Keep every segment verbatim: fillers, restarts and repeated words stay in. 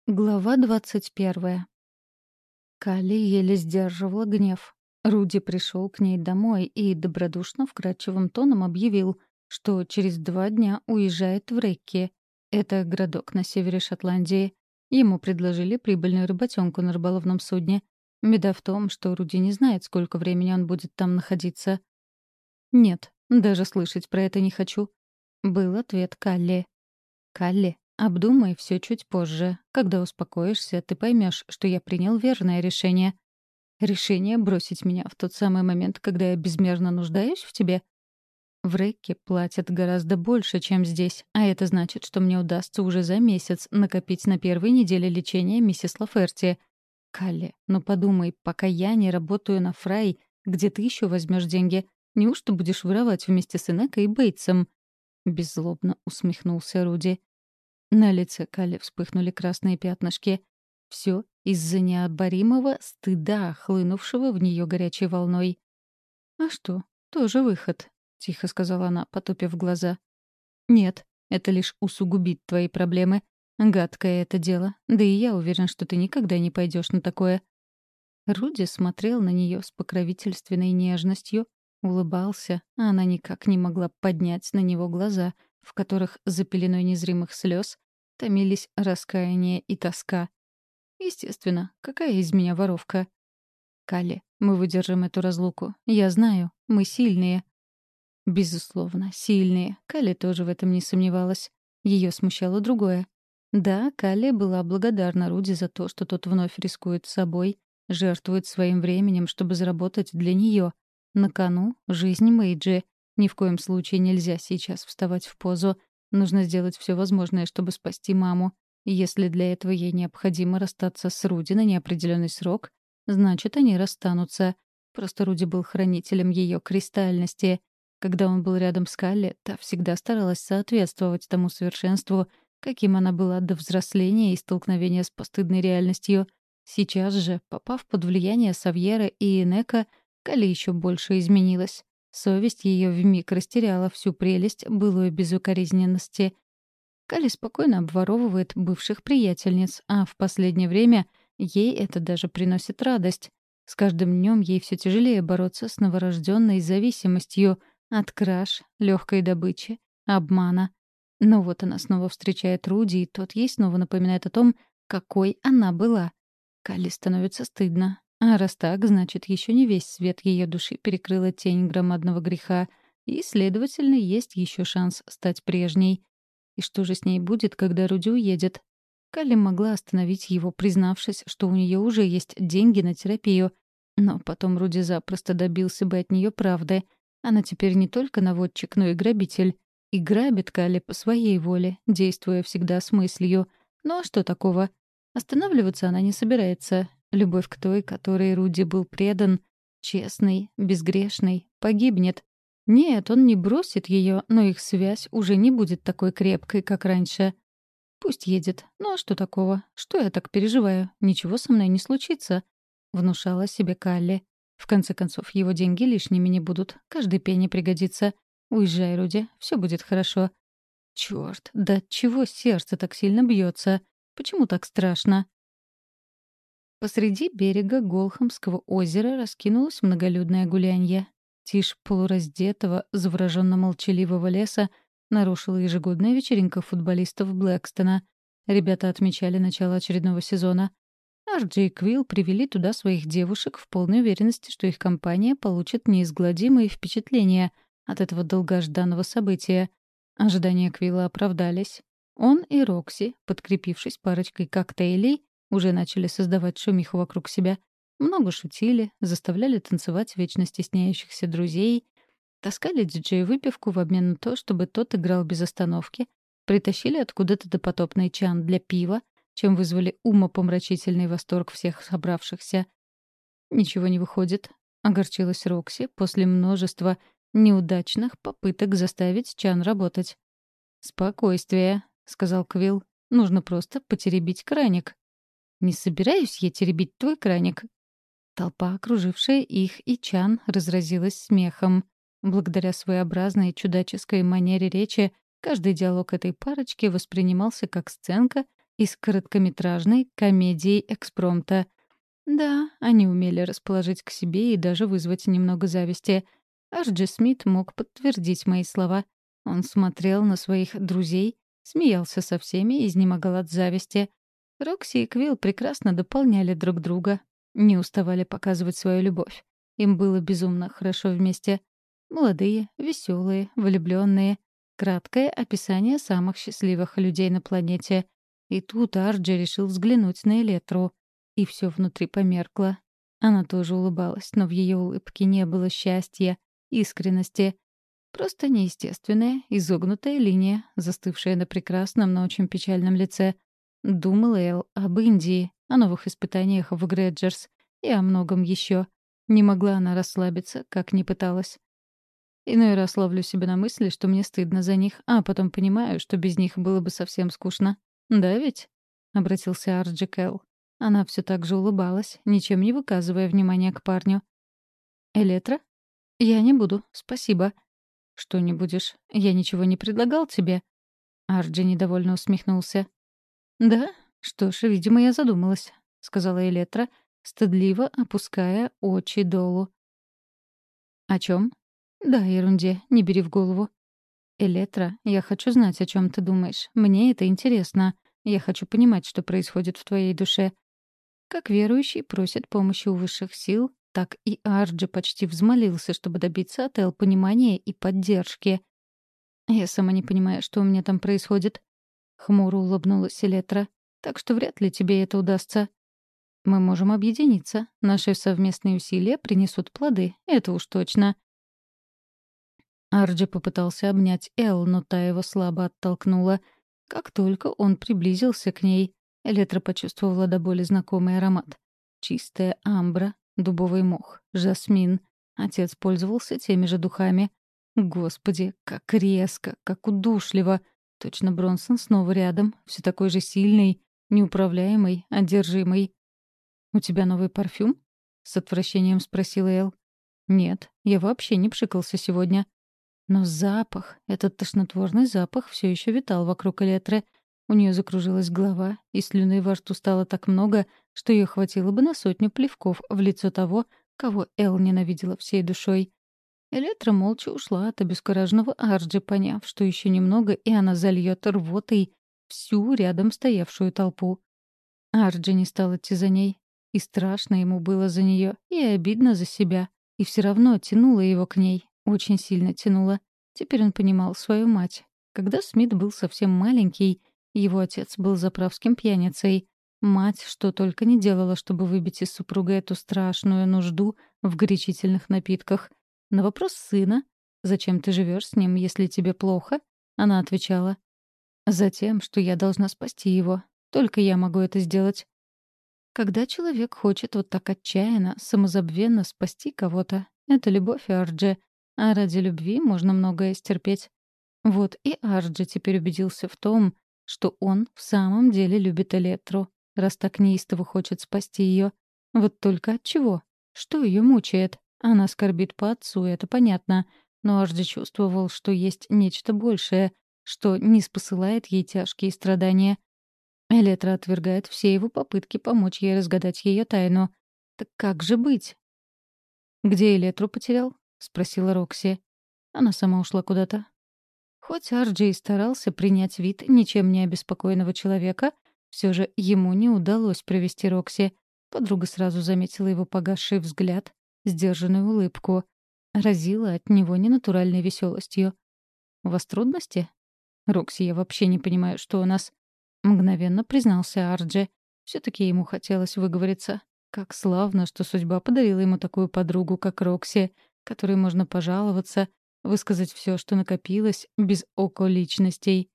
Глава двадцать первая. Калли еле сдерживала гнев. Руди пришел к ней домой и добродушно вкрадчивым тоном объявил, что через два дня уезжает в Рекки. Это городок на севере Шотландии. Ему предложили прибыльную работенку на рыболовном судне. Беда в том, что Руди не знает, сколько времени он будет там находиться. «Нет, даже слышать про это не хочу», — был ответ Калли. «Калли, обдумай все чуть позже. Когда успокоишься, ты поймешь, что я принял верное решение. Решение бросить меня в тот самый момент, когда я безмерно нуждаюсь в тебе? В Рекке платят гораздо больше, чем здесь, а это значит, что мне удастся уже за месяц накопить на первой неделе лечения миссис Лаферти. Калли, ну подумай, пока я не работаю на Фрай, где ты еще возьмешь деньги? Неужто будешь воровать вместе с Энеко и Бейтсом?» Беззлобно усмехнулся Руди. На лице Калли вспыхнули красные пятнышки. Все из-за необоримого стыда, хлынувшего в нее горячей волной. «А что, тоже выход», — тихо сказала она, потупив глаза. «Нет, это лишь усугубит твои проблемы. Гадкое это дело. Да и я уверен, что ты никогда не пойдешь на такое». Руди смотрел на нее с покровительственной нежностью, улыбался, а она никак не могла поднять на него глаза, в которых за пеленой незримых слез томились раскаяние и тоска. Естественно, какая из меня воровка? «Калли, мы выдержим эту разлуку. Я знаю, мы сильные». Безусловно, сильные. Калли тоже в этом не сомневалась. Ее смущало другое. Да, Калли была благодарна Руди за то, что тот вновь рискует собой, жертвует своим временем, чтобы заработать для нее. На кону — жизнь Мэйджи. Ни в коем случае нельзя сейчас вставать в позу. Нужно сделать все возможное, чтобы спасти маму. И если для этого ей необходимо расстаться с Руди на неопределенный срок, значит, они расстанутся. Просто Руди был хранителем ее кристальности. Когда он был рядом с Калли, та всегда старалась соответствовать тому совершенству, каким она была до взросления и столкновения с постыдной реальностью. Сейчас же, попав под влияние Савьера и Энека, Калли еще больше изменилась. Совесть ее вмиг растеряла всю прелесть былой безукоризненности. Калли спокойно обворовывает бывших приятельниц, а в последнее время ей это даже приносит радость. С каждым днем ей все тяжелее бороться с новорожденной зависимостью от краж, легкой добычи, обмана. Но вот она снова встречает Руди, и тот ей снова напоминает о том, какой она была. Калли становится стыдно. А раз так, значит, еще не весь свет ее души перекрыла тень громадного греха, и, следовательно, есть еще шанс стать прежней. И что же с ней будет, когда Руди уедет? Калли могла остановить его, признавшись, что у нее уже есть деньги на терапию. Но потом Руди запросто добился бы от нее правды. Она теперь не только наводчик, но и грабитель. И грабит Калли по своей воле, действуя всегда с мыслью. Ну а что такого? Останавливаться она не собирается. Любовь к той, которой Руди был предан, честный, безгрешный, погибнет. Нет, он не бросит ее, но их связь уже не будет такой крепкой, как раньше. Пусть едет. Ну а что такого? Что я так переживаю? Ничего со мной не случится. Внушала себе Калли. В конце концов, его деньги лишними не будут. Каждый пенни пригодится. Уезжай, Руди, все будет хорошо. Черт, да чего сердце так сильно бьется? Почему так страшно? Посреди берега Голхамского озера раскинулось многолюдное гулянье. Тишь полураздетого, завороженно-молчаливого леса нарушила ежегодная вечеринка футболистов Блэкстона. Ребята отмечали начало очередного сезона. Арджи и Квилл привели туда своих девушек в полной уверенности, что их компания получит неизгладимые впечатления от этого долгожданного события. Ожидания Квилла оправдались. Он и Рокси, подкрепившись парочкой коктейлей, уже начали создавать шумиху вокруг себя. Много шутили, заставляли танцевать вечно стесняющихся друзей, таскали диджею выпивку в обмен на то, чтобы тот играл без остановки, притащили откуда-то допотопный чан для пива, чем вызвали умопомрачительный восторг всех собравшихся. «Ничего не выходит», — огорчилась Рокси после множества неудачных попыток заставить чан работать. «Спокойствие», — сказал Квилл. «Нужно просто потеребить краник». «Не собираюсь я теребить твой краник». Толпа, окружившая их и чан, разразилась смехом. Благодаря своеобразной чудаческой манере речи каждый диалог этой парочки воспринимался как сценка, из короткометражной комедии экспромта. Да, они умели расположить к себе и даже вызвать немного зависти. Арчи Смит мог подтвердить мои слова. Он смотрел на своих друзей, смеялся со всеми и изнемогал от зависти. Рокси и Квилл прекрасно дополняли друг друга, не уставали показывать свою любовь. Им было безумно хорошо вместе. Молодые, веселые, влюбленные. Краткое описание самых счастливых людей на планете. И тут Арчи решил взглянуть на Элетру. И все внутри померкло. Она тоже улыбалась, но в ее улыбке не было счастья, искренности. Просто неестественная, изогнутая линия, застывшая на прекрасном, но очень печальном лице. Думала Эл об Индии, о новых испытаниях в Грэджерс и о многом еще. Не могла она расслабиться, как ни пыталась. Иной раз ловлю себя на мысли, что мне стыдно за них, а потом понимаю, что без них было бы совсем скучно. «Да ведь?» — обратился Арчи к Эл. Она все так же улыбалась, ничем не выказывая внимания к парню. «Элетра?» «Я не буду, спасибо». «Что не будешь? Я ничего не предлагал тебе?» Арчи недовольно усмехнулся. «Да? Что ж, видимо, я задумалась», — сказала Элетра, стыдливо опуская очи долу. «О чем? «Да, ерунде, не бери в голову». «Элетра, я хочу знать, о чем ты думаешь. Мне это интересно. Я хочу понимать, что происходит в твоей душе». Как верующий просит помощи у высших сил, так и Арчи почти взмолился, чтобы добиться от Эл понимания и поддержки. «Я сама не понимаю, что у меня там происходит», — хмуро улыбнулась Элетра. «Так что вряд ли тебе это удастся. Мы можем объединиться. Наши совместные усилия принесут плоды, это уж точно». Арчи попытался обнять Эл, но та его слабо оттолкнула. Как только он приблизился к ней, Элетра почувствовала до боли знакомый аромат. Чистая амбра, дубовый мох, жасмин. Отец пользовался теми же духами. Господи, как резко, как удушливо. Точно Бронсон снова рядом, все такой же сильный, неуправляемый, одержимый. «У тебя новый парфюм?» — с отвращением спросила Эл. «Нет, я вообще не пшикался сегодня». Но запах, этот тошнотворный запах все еще витал вокруг Элетры. У нее закружилась голова, и слюны во рту стало так много, что ее хватило бы на сотню плевков в лицо того, кого Эл ненавидела всей душой. Элетра молча ушла от обескураженного Арчи, поняв, что еще немного, и она зальет рвотой всю рядом стоявшую толпу. Арчи не стал идти за ней. И страшно ему было за нее, и обидно за себя. И все равно тянуло его к ней. Очень сильно тянуло. Теперь он понимал свою мать. Когда Смит был совсем маленький, его отец был заправским пьяницей. Мать что только не делала, чтобы выбить из супруга эту страшную нужду в горячительных напитках. На вопрос сына «Зачем ты живешь с ним, если тебе плохо?» она отвечала «Затем, что я должна спасти его. Только я могу это сделать». Когда человек хочет вот так отчаянно, самозабвенно спасти кого-то, это любовь, Арчи. А ради любви можно многое стерпеть. Вот и Арчи теперь убедился в том, что он в самом деле любит Элетру, раз так неистово хочет спасти ее. Вот только от чего? Что ее мучает? Она скорбит по отцу, это понятно. Но Арчи чувствовал, что есть нечто большее, что не спосылает ей тяжкие страдания. Элетра отвергает все его попытки помочь ей разгадать ее тайну. Так как же быть? «Где Элетру потерял?» — спросила Рокси. Она сама ушла куда-то. Хоть Арчи и старался принять вид ничем не обеспокоенного человека, все же ему не удалось провести Рокси. Подруга сразу заметила его погасший взгляд, сдержанную улыбку. Разила от него ненатуральной веселостью. «У вас трудности?» «Рокси, я вообще не понимаю, что у нас...» Мгновенно признался Арчи. Все-таки ему хотелось выговориться. Как славно, что судьба подарила ему такую подругу, как Рокси, которой можно пожаловаться, высказать все, что накопилось, без околичностей.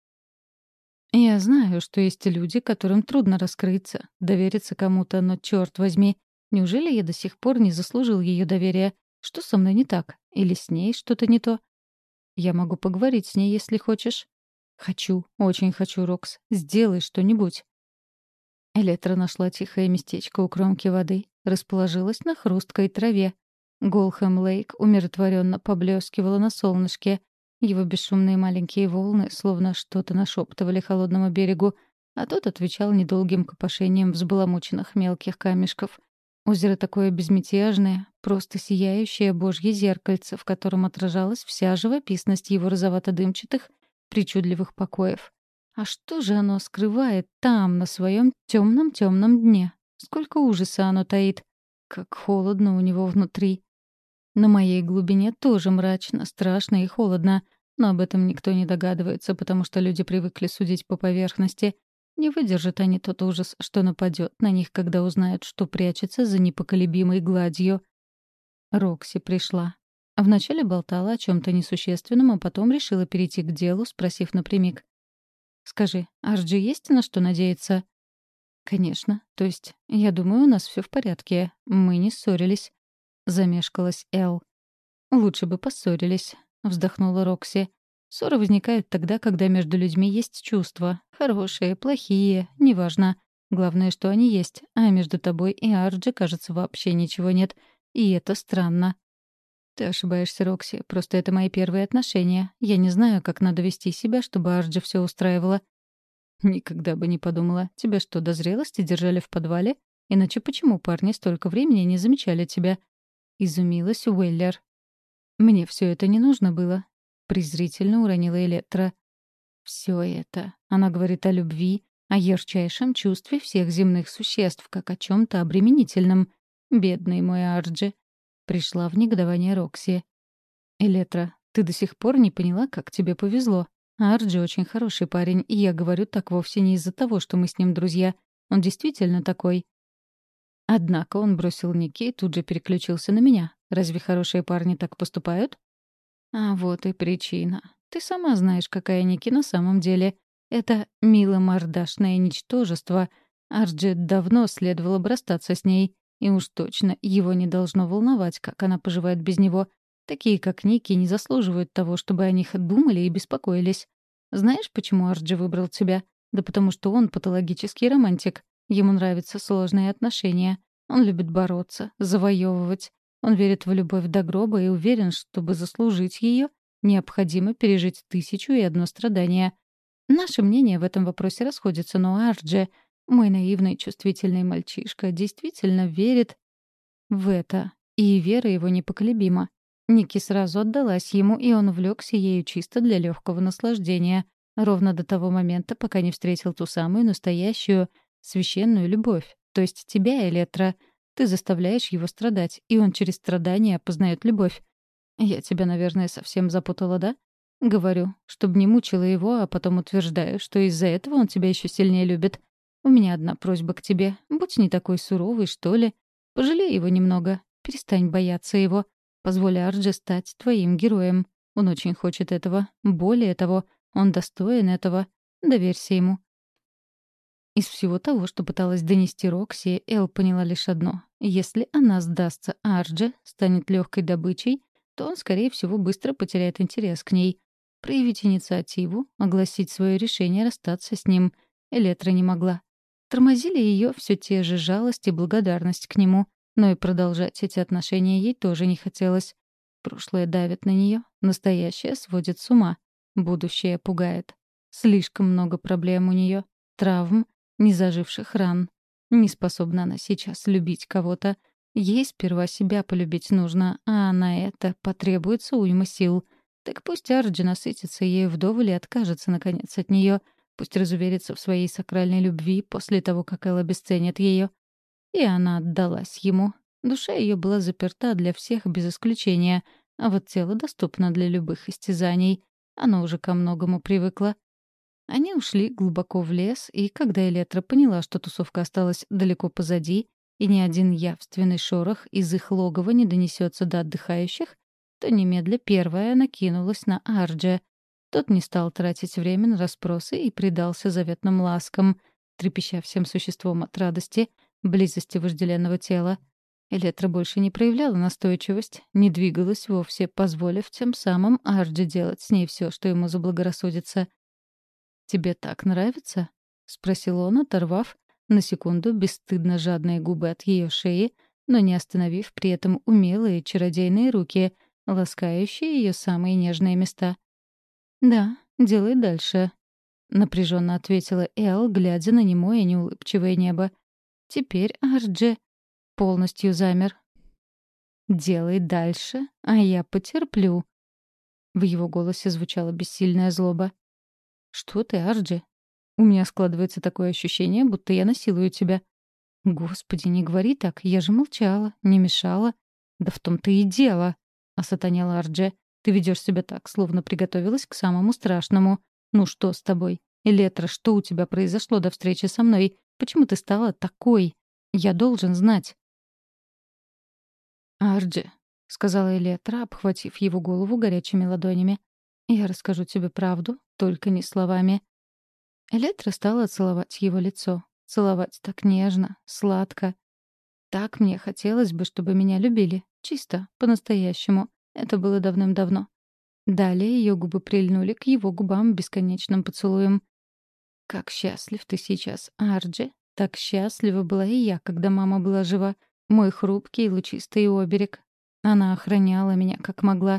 Я знаю, что есть люди, которым трудно раскрыться, довериться кому-то, но, черт возьми, неужели я до сих пор не заслужил ее доверия? Что со мной не так? Или с ней что-то не то? Я могу поговорить с ней, если хочешь. Хочу, очень хочу, Рокс. Сделай что-нибудь. Элетра нашла тихое местечко у кромки воды, расположилась на хрусткой траве. Голхэм-Лейк умиротворенно поблескивала на солнышке. Его бесшумные маленькие волны словно что-то нашептывали холодному берегу. а тот отвечал недолгим копошением взбаламученных мелких камешков. Озеро такое безмятежное, просто сияющее божье зеркальце, в котором отражалась вся живописность его розовато-дымчатых, причудливых покоев. А что же оно скрывает там, на своем темном-темном дне? Сколько ужаса оно таит! Как холодно у него внутри! На моей глубине тоже мрачно, страшно и холодно, но об этом никто не догадывается, потому что люди привыкли судить по поверхности. Не выдержат они тот ужас, что нападет на них, когда узнают, что прячется за непоколебимой гладью. Рокси пришла. А вначале болтала о чем-то несущественном, а потом решила перейти к делу, спросив напрямик. «Скажи, Арджи есть на что надеяться?» «Конечно. То есть, я думаю, у нас все в порядке. Мы не ссорились». Замешкалась Эл. «Лучше бы поссорились», — вздохнула Рокси. «Ссоры возникают тогда, когда между людьми есть чувства. Хорошие, плохие, неважно. Главное, что они есть, а между тобой и Арджи, кажется, вообще ничего нет. И это странно». «Ты ошибаешься, Рокси. Просто это мои первые отношения. Я не знаю, как надо вести себя, чтобы Арджи все устраивало». «Никогда бы не подумала. Тебя что, до зрелости держали в подвале? Иначе почему парни столько времени не замечали тебя?» — изумилась Уэллер. «Мне все это не нужно было», — презрительно уронила Электра. «Все это. Она говорит о любви, о ярчайшем чувстве всех земных существ, как о чем то обременительном. Бедный мой Арджи». Пришла в негодование Рокси. «Электра, ты до сих пор не поняла, как тебе повезло. Арджи очень хороший парень, и я говорю так вовсе не из-за того, что мы с ним друзья. Он действительно такой». Однако он бросил Ники и тут же переключился на меня. Разве хорошие парни так поступают? А вот и причина. Ты сама знаешь, какая Ники на самом деле. Это миломордашное ничтожество. Арджи давно следовало бы расстаться с ней. И уж точно его не должно волновать, как она поживает без него. Такие, как Ники, не заслуживают того, чтобы о них думали и беспокоились. Знаешь, почему Арджи выбрал тебя? Да потому что он патологический романтик. Ему нравятся сложные отношения. Он любит бороться, завоевывать. Он верит в любовь до гроба и уверен, чтобы заслужить ее, необходимо пережить тысячу и одно страдание. Наши мнения в этом вопросе расходятся, но Арджи, мой наивный чувствительный мальчишка, действительно верит в это, и вера его непоколебима. Ники сразу отдалась ему, и он увлекся ею чисто для легкого наслаждения, ровно до того момента, пока не встретил ту самую настоящую, священную любовь, то есть тебя, Электра. Ты заставляешь его страдать, и он через страдания познает любовь. Я тебя, наверное, совсем запутала, да? Говорю, чтобы не мучила его, а потом утверждаю, что из-за этого он тебя еще сильнее любит. У меня одна просьба к тебе. Будь не такой суровый, что ли. Пожалей его немного. Перестань бояться его. Позволь Арджи стать твоим героем. Он очень хочет этого. Более того, он достоин этого. Доверься ему. Из всего того, что пыталась донести Рокси, Эл поняла лишь одно. Если она сдастся Арджи, станет легкой добычей, то он, скорее всего, быстро потеряет интерес к ней. Проявить инициативу, огласить свое решение расстаться с ним Электра не могла. Тормозили ее все те же жалость и благодарность к нему, но и продолжать эти отношения ей тоже не хотелось. Прошлое давит на нее, настоящее сводит с ума, будущее пугает. Слишком много проблем у нее, травм, незаживших ран. Не способна она сейчас любить кого-то. Ей сперва себя полюбить нужно, а на это потребуется уйма сил. Так пусть Арджи насытится ею вдоволь и откажется, наконец, от нее. Пусть разуверится в своей сакральной любви после того, как Эл обесценит ее. И она отдалась ему. Душа ее была заперта для всех без исключения, а вот тело доступно для любых истязаний. Оно уже ко многому привыкло. Они ушли глубоко в лес, и когда Электра поняла, что тусовка осталась далеко позади, и ни один явственный шорох из их логова не донесется до отдыхающих, то немедля первая накинулась на Арджи. Тот не стал тратить время на расспросы и предался заветным ласкам, трепеща всем существом от радости, близости вожделенного тела. Электра больше не проявляла настойчивость, не двигалась вовсе, позволив тем самым Арджи делать с ней все, что ему заблагорассудится. «Тебе так нравится?» — спросил он, оторвав на секунду бесстыдно жадные губы от ее шеи, но не остановив при этом умелые чародейные руки, ласкающие ее самые нежные места. «Да, делай дальше», — напряженно ответила Эл, глядя на немое неулыбчивое небо. Теперь Ардже полностью замер. «Делай дальше, а я потерплю». В его голосе звучала бессильная злоба. «Что ты, Арджи? У меня складывается такое ощущение, будто я насилую тебя». «Господи, не говори так, я же молчала, не мешала». «Да в том-то и дело», — осатанела Ардже. «Ты ведешь себя так, словно приготовилась к самому страшному. Ну что с тобой? Элетра, что у тебя произошло до встречи со мной? Почему ты стала такой? Я должен знать». «Арджи», — сказала Элетра, обхватив его голову горячими ладонями. «Я расскажу тебе правду, только не словами». Элетра стала целовать его лицо. Целовать так нежно, сладко. Так мне хотелось бы, чтобы меня любили. Чисто, по-настоящему. Это было давным-давно. Далее ее губы прильнули к его губам бесконечным поцелуем. «Как счастлив ты сейчас, Арджи! Так счастлива была и я, когда мама была жива. Мой хрупкий, лучистый оберег. Она охраняла меня, как могла».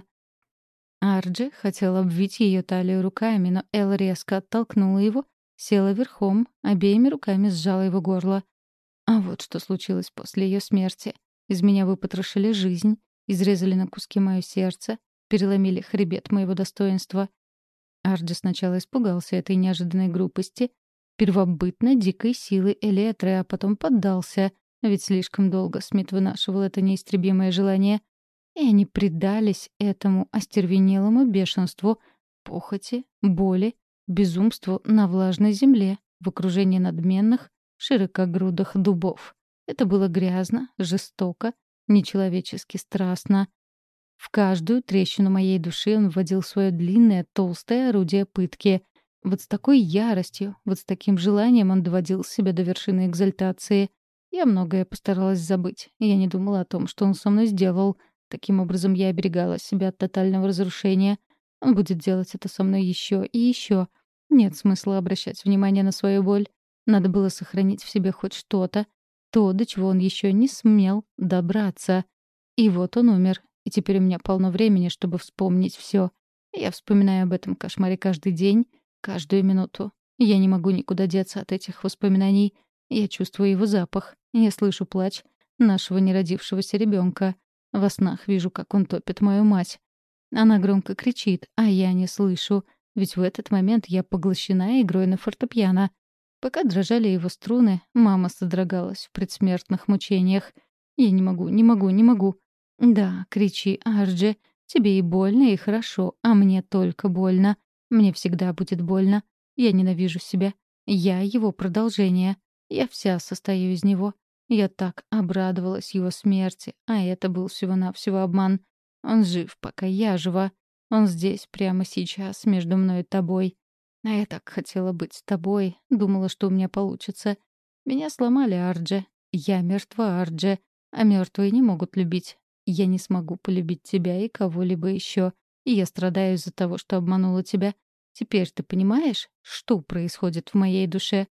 Арджи хотел обвить ее талию руками, но Эл резко оттолкнула его, села верхом, обеими руками сжала его горло. А вот что случилось после ее смерти. Из меня выпотрошили жизнь, изрезали на куски мое сердце, переломили хребет моего достоинства. Арджи сначала испугался этой неожиданной грубости, первобытно дикой силы Элетры, а потом поддался, ведь слишком долго Смит вынашивал это неистребимое желание. И они предались этому остервенелому бешенству, похоти, боли, безумству на влажной земле, в окружении надменных, широкогрудых дубов. Это было грязно, жестоко, нечеловечески страстно. В каждую трещину моей души он вводил свое длинное, толстое орудие пытки. Вот с такой яростью, вот с таким желанием он доводил себя до вершины экзальтации. Я многое постаралась забыть. Я не думала о том, что он со мной сделал. Таким образом, я оберегала себя от тотального разрушения. Он будет делать это со мной еще и еще. Нет смысла обращать внимание на свою боль. Надо было сохранить в себе хоть что-то, то, до чего он еще не смел добраться. И вот он умер, и теперь у меня полно времени, чтобы вспомнить все. Я вспоминаю об этом кошмаре каждый день, каждую минуту. Я не могу никуда деться от этих воспоминаний. Я чувствую его запах, я слышу плач нашего неродившегося ребенка. Во снах вижу, как он топит мою мать. Она громко кричит, а я не слышу, ведь в этот момент я поглощена игрой на фортепиано. Пока дрожали его струны, мама содрогалась в предсмертных мучениях. «Я не могу, не могу, не могу». «Да, кричи, Арджи, тебе и больно, и хорошо, а мне только больно. Мне всегда будет больно. Я ненавижу себя. Я его продолжение. Я вся состою из него. Я так обрадовалась его смерти, а это был всего-навсего обман. Он жив, пока я жива. Он здесь, прямо сейчас, между мной и тобой. А я так хотела быть с тобой, думала, что у меня получится. Меня сломали, Ардже. Я мертва, Ардже, а мертвые не могут любить. Я не смогу полюбить тебя и кого-либо еще. И я страдаю из-за того, что обманула тебя. Теперь ты понимаешь, что происходит в моей душе?»